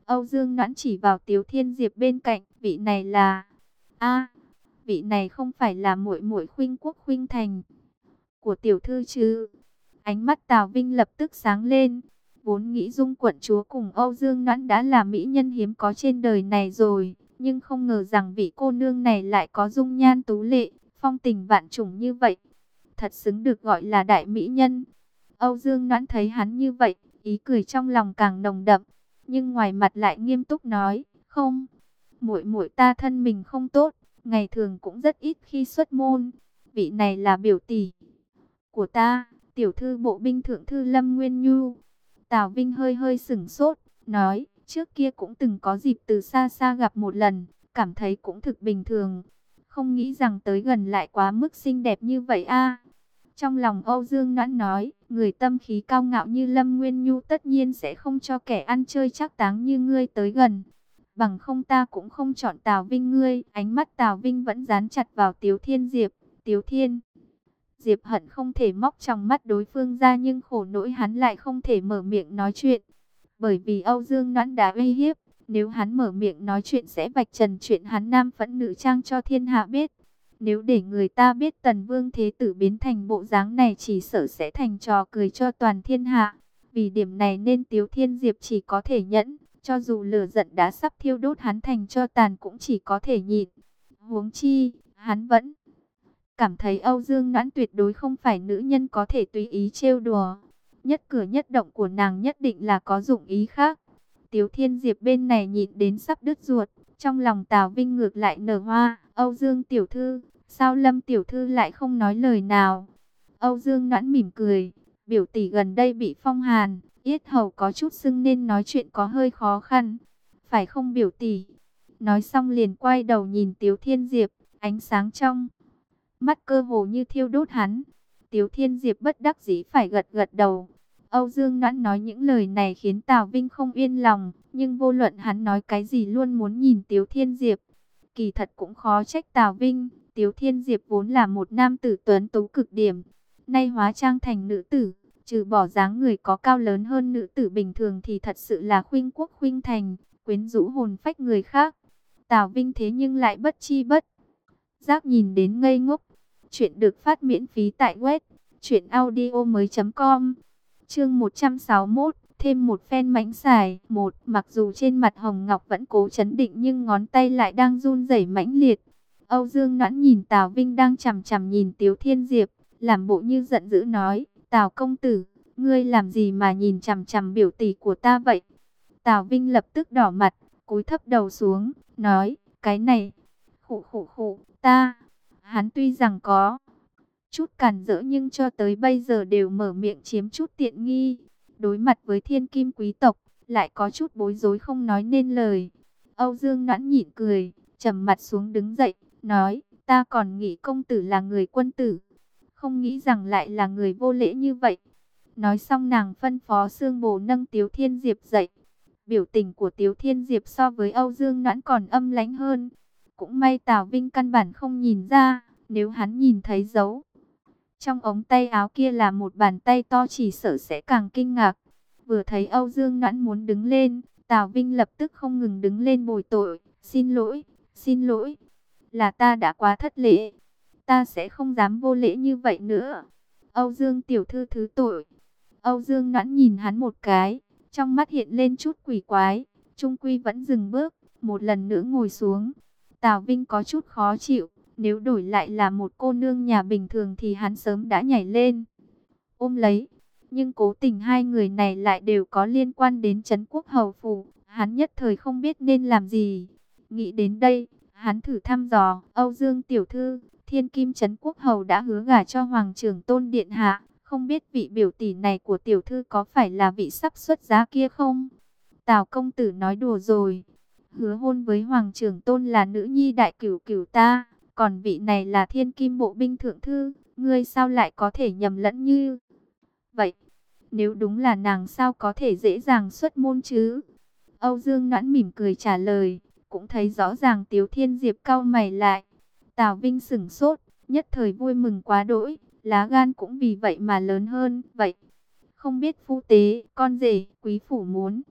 Âu Dương Noãn chỉ vào Tiếu Thiên Diệp bên cạnh, vị này là... A, vị này không phải là muội muội Khuynh Quốc Khuynh Thành của tiểu thư chứ? Ánh mắt Tào Vinh lập tức sáng lên. Vốn nghĩ Dung quận chúa cùng Âu Dương Noãn đã là mỹ nhân hiếm có trên đời này rồi, nhưng không ngờ rằng vị cô nương này lại có dung nhan tú lệ, phong tình vạn trùng như vậy. Thật xứng được gọi là đại mỹ nhân. Âu Dương Noãn thấy hắn như vậy, ý cười trong lòng càng nồng đậm, nhưng ngoài mặt lại nghiêm túc nói, "Không, muội muội ta thân mình không tốt, ngày thường cũng rất ít khi xuất môn. Vị này là biểu tỷ của ta, tiểu thư bộ binh thượng thư Lâm Nguyên Nhu." Tào Vinh hơi hơi sửng sốt, nói, trước kia cũng từng có dịp từ xa xa gặp một lần, cảm thấy cũng thực bình thường. Không nghĩ rằng tới gần lại quá mức xinh đẹp như vậy a. Trong lòng Âu Dương Noãn nói, người tâm khí cao ngạo như Lâm Nguyên Nhu tất nhiên sẽ không cho kẻ ăn chơi trác táng như ngươi tới gần. Bằng không ta cũng không chọn Tào Vinh ngươi. Ánh mắt Tào Vinh vẫn dán chặt vào Tiếu Thiên Diệp. Tiếu Thiên Diệp hận không thể móc trong mắt đối phương ra, nhưng khổ nỗi hắn lại không thể mở miệng nói chuyện. Bởi vì Âu Dương Noãn đã uy hiếp, nếu hắn mở miệng nói chuyện sẽ vạch trần chuyện hắn nam phẫn nữ trang cho thiên hạ biết. Nếu để người ta biết Tần Vương Thế Tử biến thành bộ dáng này, chỉ sợ sẽ thành trò cười cho toàn thiên hạ. Vì điểm này nên Tiếu Thiên Diệp chỉ có thể nhẫn, cho dù lửa giận đã sắp thiêu đốt hắn thành cho tàn cũng chỉ có thể nhịn. Huống chi, hắn vẫn cảm thấy Âu Dương Noãn tuyệt đối không phải nữ nhân có thể tùy ý trêu đùa. Nhất cử nhất động của nàng nhất định là có dụng ý khác. Tiếu Thiên Diệp bên này nhịn đến sắp đứt ruột, trong lòng Tào Vinh ngược lại nở hoa. Âu Dương tiểu thư, sao Lâm tiểu thư lại không nói lời nào? Âu Dương Noãn mỉm cười, biểu tỷ gần đây bị phong hàn, yết hầu có chút sưng nên nói chuyện có hơi khó khăn. Phải không biểu tỷ? Nói xong liền quay đầu nhìn Tiếu Thiên Diệp, ánh sáng trong mắt cơ hồ như thiêu đốt hắn. Tiếu Thiên Diệp bất đắc dĩ phải gật gật đầu. Âu Dương Noãn nói những lời này khiến Tào Vinh không yên lòng, nhưng vô luận hắn nói cái gì luôn muốn nhìn Tiếu Thiên Diệp. Kỳ thật cũng khó trách Tào Vinh, Tiếu Thiên Diệp vốn là một nam tử tuấn tú cực điểm, nay hóa trang thành nữ tử, trừ bỏ dáng người có cao lớn hơn nữ tử bình thường thì thật sự là khuynh quốc khuynh thành, quyến rũ hồn phách người khác. Tào Vinh thế nhưng lại bất chi bất giác nhìn đến ngây ngốc. Chuyện được phát miễn phí tại web truyện audio mới chấm com. Chương một trăm sáu mươi mốt, thêm một phen mánh xài. Một, mặc dù trên mặt Hồng Ngọc vẫn cố chấn định nhưng ngón tay lại đang run rẩy mãnh liệt. Âu Dương Noãn nhìn Tào Vinh đang chằm chằm nhìn Tiếu Thiên Diệp, làm bộ như giận dữ nói, Tào công tử, ngươi làm gì mà nhìn chằm chằm biểu tỷ của ta vậy? Tào Vinh lập tức đỏ mặt, cúi thấp đầu xuống, nói, cái này, khụ khụ khụ, ta, hắn tuy rằng có chút cản rỡ nhưng cho tới bây giờ đều mở miệng chiếm chút tiện nghi. Đối mặt với thiên kim quý tộc, lại có chút bối rối không nói nên lời. Âu Dương Noãn nhịn cười, trầm mặt xuống đứng dậy, nói, ta còn nghĩ công tử là người quân tử, không nghĩ rằng lại là người vô lễ như vậy. Nói xong nàng phân phó Sương Bồ nâng Tiếu Thiên Diệp dậy. Biểu tình của Tiếu Thiên Diệp so với Âu Dương Noãn còn âm lãnh hơn. Cũng may Tào Vinh căn bản không nhìn ra, nếu hắn nhìn thấy dấu trong ống tay áo kia là một bàn tay to chỉ sợ sẽ càng kinh ngạc. Vừa thấy Âu Dương Noãn muốn đứng lên, Tào Vinh lập tức không ngừng đứng lên bồi tội, xin lỗi, xin lỗi, là ta đã quá thất lễ, ta sẽ không dám vô lễ như vậy nữa. Âu Dương tiểu thư thứ tội. Âu Dương Noãn nhìn hắn một cái, trong mắt hiện lên chút quỷ quái, trung quy vẫn dừng bước, một lần nữa ngồi xuống. Tào Vinh có chút khó chịu, nếu đổi lại là một cô nương nhà bình thường thì hắn sớm đã nhảy lên ôm lấy. Nhưng cố tình hai người này lại đều có liên quan đến Trấn Quốc Hầu Phủ, hắn nhất thời không biết nên làm gì. Nghĩ đến đây, hắn thử thăm dò, Âu Dương tiểu thư, Thiên Kim Trấn Quốc Hầu đã hứa gả cho Hoàng trưởng tôn điện hạ, không biết vị biểu tỷ này của tiểu thư có phải là vị sắp xuất giá kia không? Tào công tử nói đùa rồi, hứa hôn với Hoàng trưởng tôn là nữ nhi đại cửu cửu ta, còn vị này là Thiên Kim bộ binh thượng thư, ngươi sao lại có thể nhầm lẫn như vậy? Nếu đúng là nàng sao có thể dễ dàng xuất môn chứ? Âu Dương Noãn mỉm cười trả lời, cũng thấy rõ ràng Tiếu Thiên Diệp cau mày lại. Tào Vinh sửng sốt, nhất thời vui mừng quá đỗi, lá gan cũng vì vậy mà lớn hơn. Vậy, không biết phu tế, con rể, quý phủ muốn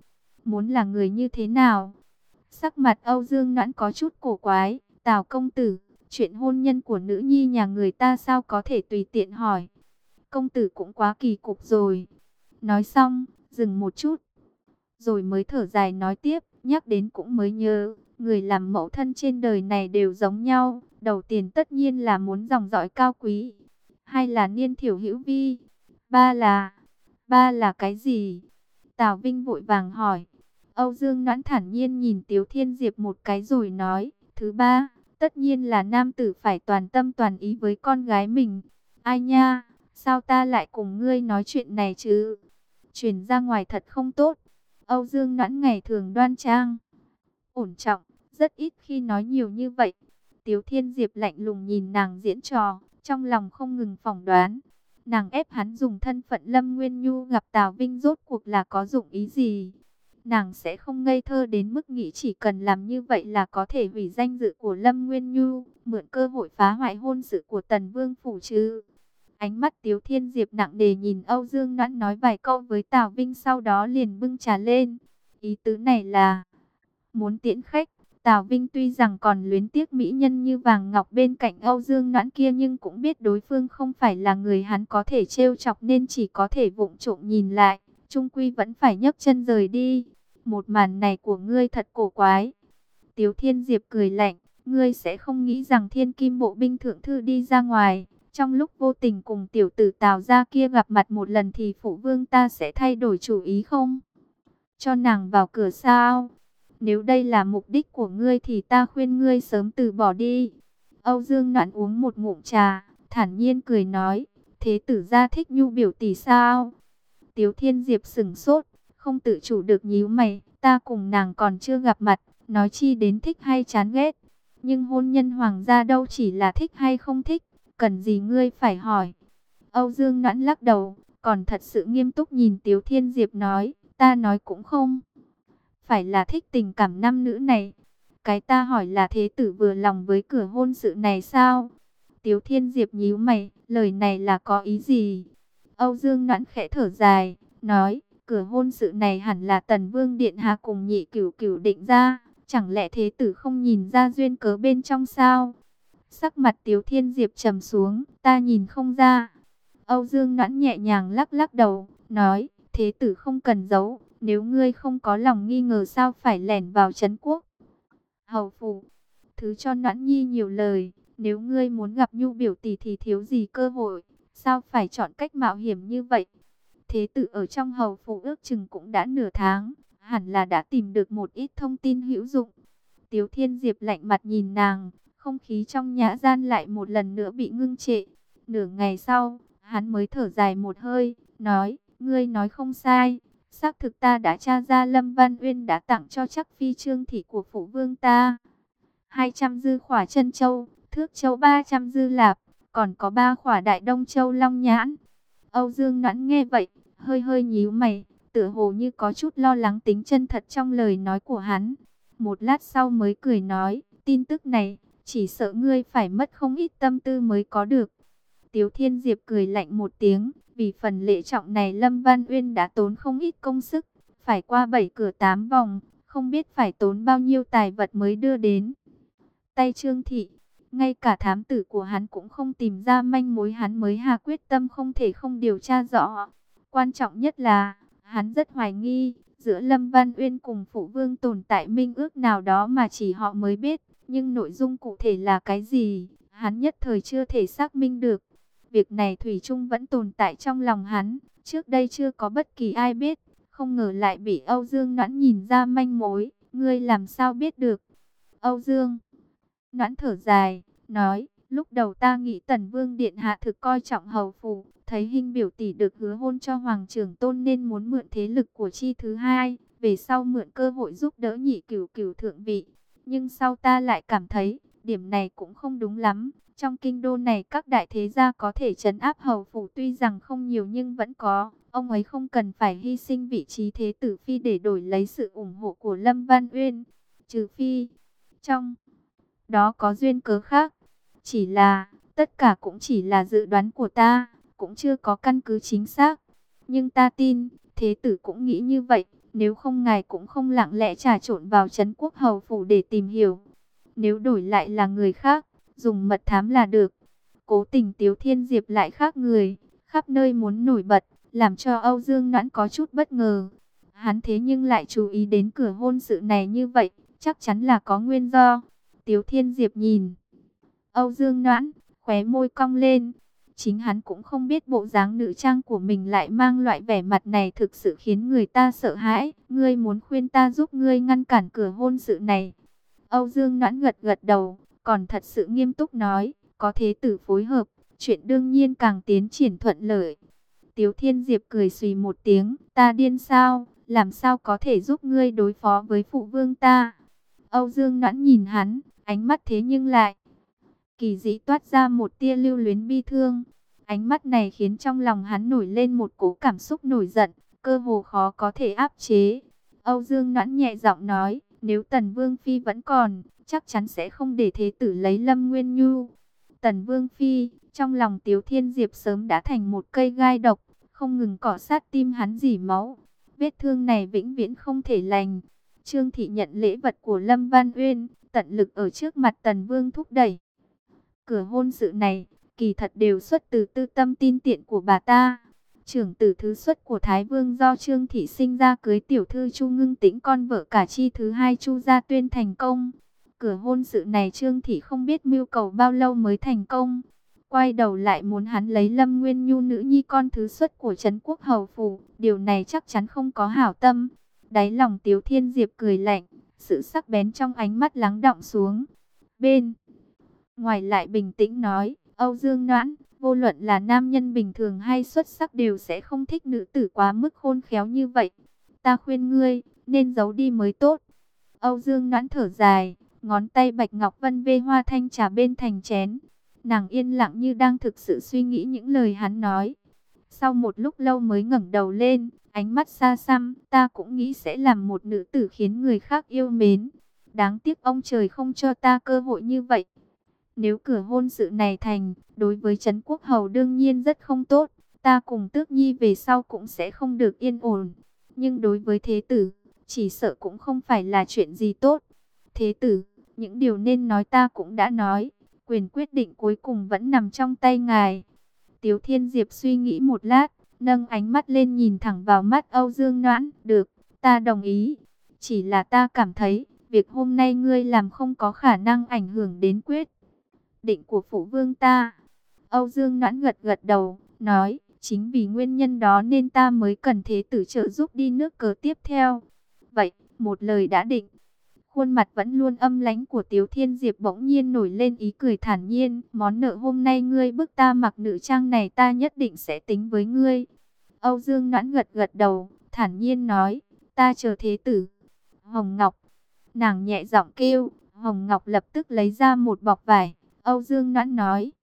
muốn là người như thế nào? Sắc mặt Âu Dương Noãn có chút cổ quái. Tào công tử, chuyện hôn nhân của nữ nhi nhà người ta sao có thể tùy tiện hỏi? Công tử cũng quá kỳ cục rồi. Nói xong, dừng một chút, rồi mới thở dài nói tiếp, nhắc đến cũng mới nhớ, người làm mẫu thân trên đời này đều giống nhau. Đầu tiên tất nhiên là muốn dòng dõi cao quý, hai là niên thiểu hữu vi, ba là, ba là cái gì? Tào Vinh vội vàng hỏi. Âu Dương Noãn thản nhiên nhìn Tiếu Thiên Diệp một cái rồi nói, thứ ba, tất nhiên là nam tử phải toàn tâm toàn ý với con gái mình. Ai nha, sao ta lại cùng ngươi nói chuyện này chứ? Truyền ra ngoài thật không tốt. Âu Dương Noãn ngày thường đoan trang, ổn trọng, rất ít khi nói nhiều như vậy. Tiếu Thiên Diệp lạnh lùng nhìn nàng diễn trò, trong lòng không ngừng phỏng đoán. Nàng ép hắn dùng thân phận Lâm Nguyên Nhu gặp Tào Vinh rốt cuộc là có dụng ý gì? Nàng sẽ không ngây thơ đến mức nghĩ chỉ cần làm như vậy là có thể hủy danh dự của Lâm Nguyên Nhu, mượn cơ hội phá hoại hôn sự của Tần Vương phủ chứ. Ánh mắt Tiếu Thiên Diệp nặng nề nhìn Âu Dương Noãn nói vài câu với Tào Vinh, sau đó liền bưng trà lên. Ý tứ này là muốn tiễn khách. Tào Vinh tuy rằng còn luyến tiếc mỹ nhân như vàng ngọc bên cạnh Âu Dương Noãn kia, nhưng cũng biết đối phương không phải là người hắn có thể trêu chọc, nên chỉ có thể vụng trộm nhìn lại. Trung quy vẫn phải nhấc chân rời đi. Một màn này của ngươi thật cổ quái. Tiếu Thiên Diệp cười lạnh, ngươi sẽ không nghĩ rằng Thiên Kim bộ binh thượng thư đi ra ngoài, trong lúc vô tình cùng tiểu tử Tào gia kia gặp mặt một lần thì phụ vương ta sẽ thay đổi chủ ý không? Cho nàng vào cửa sao? Nếu đây là mục đích của ngươi thì ta khuyên ngươi sớm từ bỏ đi. Âu Dương Noãn uống một ngụm trà, thản nhiên cười nói, thế tử gia thích Nhu biểu tỷ sao? Tiếu Thiên Diệp sững sốt, không tự chủ được nhíu mày, ta cùng nàng còn chưa gặp mặt, nói chi đến thích hay chán ghét. Nhưng hôn nhân hoàng gia đâu chỉ là thích hay không thích, cần gì ngươi phải hỏi. Âu Dương Noãn lắc đầu, còn thật sự nghiêm túc nhìn Tiếu Thiên Diệp nói, ta nói cũng không phải là thích tình cảm nam nữ này. Cái ta hỏi là thế tử vừa lòng với cửa hôn sự này sao? Tiếu Thiên Diệp nhíu mày, lời này là có ý gì? Âu Dương Noãn khẽ thở dài, nói, cửa hôn sự này hẳn là Tần Vương Điện Hạ cùng Nhị Cửu Cửu định ra, chẳng lẽ thế tử không nhìn ra duyên cớ bên trong sao? Sắc mặt Tiếu Thiên Diệp trầm xuống, ta nhìn không ra. Âu Dương Noãn nhẹ nhàng lắc lắc đầu, nói, thế tử không cần giấu, nếu ngươi không có lòng nghi ngờ sao phải lẻn vào trấn quốc hầu phủ. Thứ cho Noãn Nhi nhiều lời, nếu ngươi muốn gặp Nhu biểu tỷ thì thiếu gì cơ hội, sao phải chọn cách mạo hiểm như vậy? Thế tử ở trong hầu phủ ước chừng cũng đã nửa tháng, hẳn là đã tìm được một ít thông tin hữu dụng. Tiếu Thiên Diệp lạnh mặt nhìn nàng, không khí trong nhã gian lại một lần nữa bị ngưng trệ. Nửa ngày sau, hắn mới thở dài một hơi, nói, ngươi nói không sai, xác thực ta đã tra ra Lâm Văn Uyên đã tặng cho chắc phi trương thị của phụ vương ta hai trăm dư khỏa chân châu, thước châu ba trăm dư lạp, còn có ba khỏa đại đông châu long nhãn. Âu Dương Noãn nghe vậy, hơi hơi nhíu mày, tựa hồ như có chút lo lắng tính chân thật trong lời nói của hắn. Một lát sau mới cười nói, tin tức này, chỉ sợ ngươi phải mất không ít tâm tư mới có được. Tiếu Thiên Diệp cười lạnh một tiếng, vì phần lễ trọng này Lâm Văn Uyên đã tốn không ít công sức, phải qua bảy cửa tám vòng, không biết phải tốn bao nhiêu tài vật mới đưa đến tay Trương Thị. Ngay cả thám tử của hắn cũng không tìm ra manh mối, hắn mới hạ quyết tâm không thể không điều tra rõ. Quan trọng nhất là, hắn rất hoài nghi, giữa Lâm Văn Uyên cùng phụ vương tồn tại minh ước nào đó mà chỉ họ mới biết, nhưng nội dung cụ thể là cái gì, hắn nhất thời chưa thể xác minh được. Việc này thủy chung vẫn tồn tại trong lòng hắn, trước đây chưa có bất kỳ ai biết, không ngờ lại bị Âu Dương Noãn nhìn ra manh mối, ngươi làm sao biết được? Âu Dương Noãn thở dài, nói, lúc đầu ta nghĩ Tần Vương Điện Hạ thực coi trọng hầu phủ, thấy Hinh biểu tỷ được hứa hôn cho Hoàng trưởng tôn nên muốn mượn thế lực của chi thứ hai, về sau mượn cơ hội giúp đỡ Nhị Cửu Cửu thượng vị. Nhưng sau ta lại cảm thấy, điểm này cũng không đúng lắm. Trong kinh đô này các đại thế gia có thể trấn áp hầu phủ tuy rằng không nhiều nhưng vẫn có. Ông ấy không cần phải hy sinh vị trí thế tử phi để đổi lấy sự ủng hộ của Lâm Văn Uyên. Trừ phi, trong đó có duyên cớ khác. Chỉ là, tất cả cũng chỉ là dự đoán của ta, cũng chưa có căn cứ chính xác. Nhưng ta tin, thế tử cũng nghĩ như vậy, Nếu không ngài cũng không lặng lẽ trà trộn vào trấn quốc hầu phủ để tìm hiểu. Nếu đổi lại là người khác, dùng mật thám là được. Cố tình Tiếu Thiên Diệp lại khác người, khắp nơi muốn nổi bật, làm cho Âu Dương Noãn có chút bất ngờ. Hắn thế nhưng lại chú ý đến cửa hôn sự này như vậy, chắc chắn là có nguyên do. Tiếu Thiên Diệp nhìn Âu Dương Noãn, khóe môi cong lên. Chính hắn cũng không biết bộ dáng nữ trang của mình lại mang loại vẻ mặt này thực sự khiến người ta sợ hãi. Ngươi muốn khuyên ta giúp ngươi ngăn cản cửa hôn sự này. Âu Dương Noãn gật gật đầu, còn thật sự nghiêm túc nói, có thế tử phối hợp, chuyện đương nhiên càng tiến triển thuận lợi. Tiếu Thiên Diệp cười xùy một tiếng, ta điên sao, làm sao có thể giúp ngươi đối phó với phụ vương ta. Âu Dương Noãn nhìn hắn, ánh mắt thế nhưng lại kỳ dị toát ra một tia lưu luyến bi thương. Ánh mắt này khiến trong lòng hắn nổi lên một cỗ cảm xúc nổi giận, cơ hồ khó có thể áp chế. Âu Dương Noãn nhẹ giọng nói, nếu Tần Vương Phi vẫn còn, chắc chắn sẽ không để thế tử lấy Lâm Nguyên Nhu. Tần Vương Phi, trong lòng Tiếu Thiên Diệp sớm đã thành một cây gai độc, không ngừng cọ sát tim hắn rỉ máu. Vết thương này vĩnh viễn không thể lành. Trương Thị nhận lễ vật của Lâm Văn Uyên, tận lực ở trước mặt Tần Vương thúc đẩy. Cửa hôn sự này, kỳ thật đều xuất từ tư tâm tin tiện của bà ta. Trưởng tử thứ xuất của Thái Vương do Trương Thị sinh ra cưới tiểu thư Chu Ngưng Tĩnh, con vợ cả chi thứ hai Chu Gia Tuyên thành công. Cửa hôn sự này Trương Thị không biết mưu cầu bao lâu mới thành công. Quay đầu lại muốn hắn lấy Lâm Nguyên Nhu nữ nhi con thứ xuất của trấn quốc hầu phủ. Điều này chắc chắn không có hảo tâm. Đáy lòng Tiếu Thiên Diệp cười lạnh, sự sắc bén trong ánh mắt lắng đọng xuống. Bên ngoài lại bình tĩnh nói, Âu Dương Noãn, vô luận là nam nhân bình thường hay xuất sắc đều sẽ không thích nữ tử quá mức khôn khéo như vậy. Ta khuyên ngươi, nên giấu đi mới tốt. Âu Dương Noãn thở dài, ngón tay bạch ngọc vân vê hoa thanh trà bên thành chén. Nàng yên lặng như đang thực sự suy nghĩ những lời hắn nói. Sau một lúc lâu mới ngẩng đầu lên, ánh mắt xa xăm, ta cũng nghĩ sẽ làm một nữ tử khiến người khác yêu mến. Đáng tiếc ông trời không cho ta cơ hội như vậy. Nếu cửa hôn sự này thành, đối với trấn quốc hầu đương nhiên rất không tốt. Ta cùng Tước Nhi về sau cũng sẽ không được yên ổn. Nhưng đối với thế tử, chỉ sợ cũng không phải là chuyện gì tốt. Thế tử, những điều nên nói ta cũng đã nói. Quyền quyết định cuối cùng vẫn nằm trong tay ngài. Tiếu Thiên Diệp suy nghĩ một lát, nâng ánh mắt lên nhìn thẳng vào mắt Âu Dương Noãn. Được, ta đồng ý. Chỉ là ta cảm thấy, việc hôm nay ngươi làm không có khả năng ảnh hưởng đến quyết định của phụ vương ta. Âu Dương Noãn gật gật đầu, nói, chính vì nguyên nhân đó nên ta mới cần thế tử trợ giúp đi nước cờ tiếp theo. Vậy, một lời đã định. Khuôn mặt vẫn luôn âm lãnh của Tiếu Thiên Diệp bỗng nhiên nổi lên ý cười thản nhiên. Món nợ hôm nay ngươi bức ta mặc nữ trang này ta nhất định sẽ tính với ngươi. Âu Dương Noãn gật gật đầu, thản nhiên nói, ta chờ thế tử. Hồng Ngọc, nàng nhẹ giọng kêu, Hồng Ngọc lập tức lấy ra một bọc vải. Âu Dương Noãn nói,